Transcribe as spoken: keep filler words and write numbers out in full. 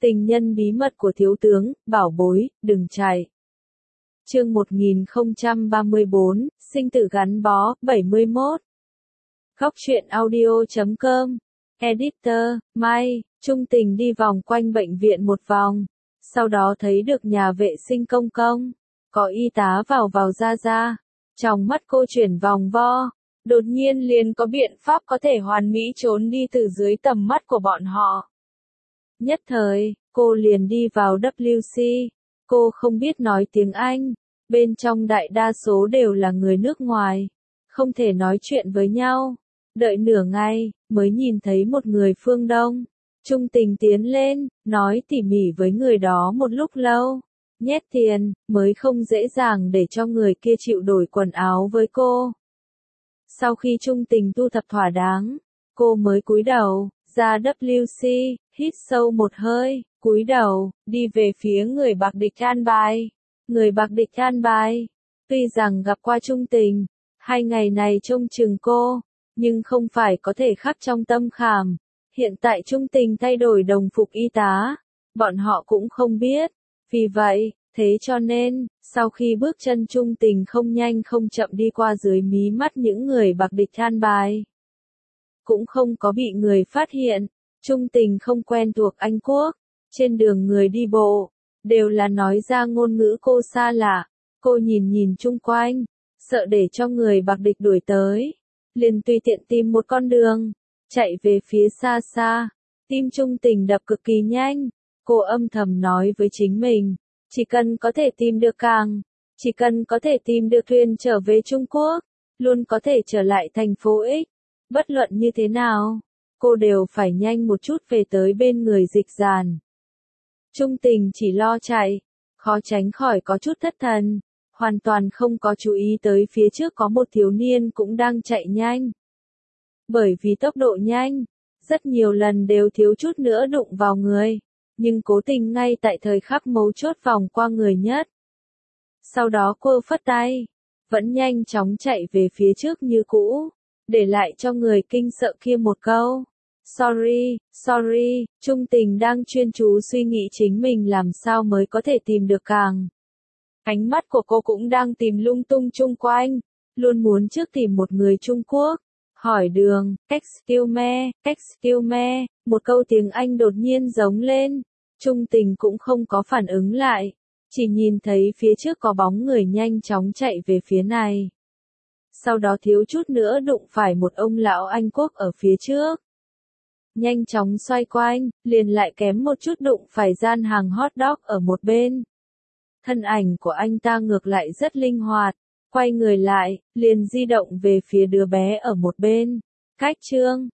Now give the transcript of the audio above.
Tình nhân bí mật của thiếu tướng, bảo bối, đừng chạy. Chương một nghìn không trăm ba mươi bốn, sinh tử gắn bó, bảy mươi mốt. Góc truyện audio chấm com. Editor, Mai, Trung Tình đi vòng quanh bệnh viện một vòng. Sau đó thấy được nhà vệ sinh công công. Có y tá vào vào ra ra. Trong mắt cô chuyển vòng vo. Đột nhiên liền có biện pháp có thể hoàn mỹ trốn đi từ dưới tầm mắt của bọn họ. Nhất thời, cô liền đi vào W C. Cô không biết nói tiếng Anh. Bên trong đại đa số đều là người nước ngoài. Không thể nói chuyện với nhau. Đợi nửa ngày, mới nhìn thấy một người phương Đông. Trung Tình tiến lên, nói tỉ mỉ với người đó một lúc lâu. Nhét tiền, mới không dễ dàng để cho người kia chịu đổi quần áo với cô. Sau khi Trung Tình thu thập thỏa đáng, cô mới cúi đầu, ra W C, hít sâu một hơi, cúi đầu, đi về phía người bạc địch an bài. Người bạc địch an bài, tuy rằng gặp qua Trung Tình, hai ngày này trông chừng cô, nhưng không phải có thể khắc trong tâm khảm. Hiện tại Trung Tình thay đổi đồng phục y tá, bọn họ cũng không biết. Vì vậy, thế cho nên, sau khi bước chân Trung Tình không nhanh không chậm đi qua dưới mí mắt những người bạc địch an bài, cũng không có bị người phát hiện. Trung Tình không quen thuộc Anh Quốc, trên đường người đi bộ, đều là nói ra ngôn ngữ cô xa lạ. Cô nhìn nhìn chung quanh, sợ để cho người bạc địch đuổi tới, liền tùy tiện tìm một con đường, chạy về phía xa xa. Tim Trung Tình đập cực kỳ nhanh, cô âm thầm nói với chính mình, chỉ cần có thể tìm được càng, chỉ cần có thể tìm được thuyền trở về Trung Quốc, luôn có thể trở lại thành phố X. Bất luận như thế nào, cô đều phải nhanh một chút về tới bên người Dịch Dàn. Trung Tình chỉ lo chạy, khó tránh khỏi có chút thất thần, hoàn toàn không có chú ý tới phía trước có một thiếu niên cũng đang chạy nhanh. Bởi vì tốc độ nhanh, rất nhiều lần đều thiếu chút nữa đụng vào người, nhưng cố tình ngay tại thời khắc mấu chốt vòng qua người nhất. Sau đó cô phất tay, vẫn nhanh chóng chạy về phía trước như cũ, để lại cho người kinh sợ kia một câu. Sorry, sorry, Trung Tình đang chuyên chú suy nghĩ chính mình làm sao mới có thể tìm được càng. Ánh mắt của cô cũng đang tìm lung tung chung quanh, luôn muốn trước tìm một người Trung Quốc. Hỏi đường, excuse me, excuse me, một câu tiếng Anh đột nhiên giống lên. Trung Tình cũng không có phản ứng lại, chỉ nhìn thấy phía trước có bóng người nhanh chóng chạy về phía này. Sau đó thiếu chút nữa đụng phải một ông lão Anh Quốc ở phía trước. Nhanh chóng xoay quanh, liền lại kém một chút đụng phải gian hàng hot dog ở một bên. Thân ảnh của anh ta ngược lại rất linh hoạt, quay người lại, liền di động về phía đứa bé ở một bên. Cách trương,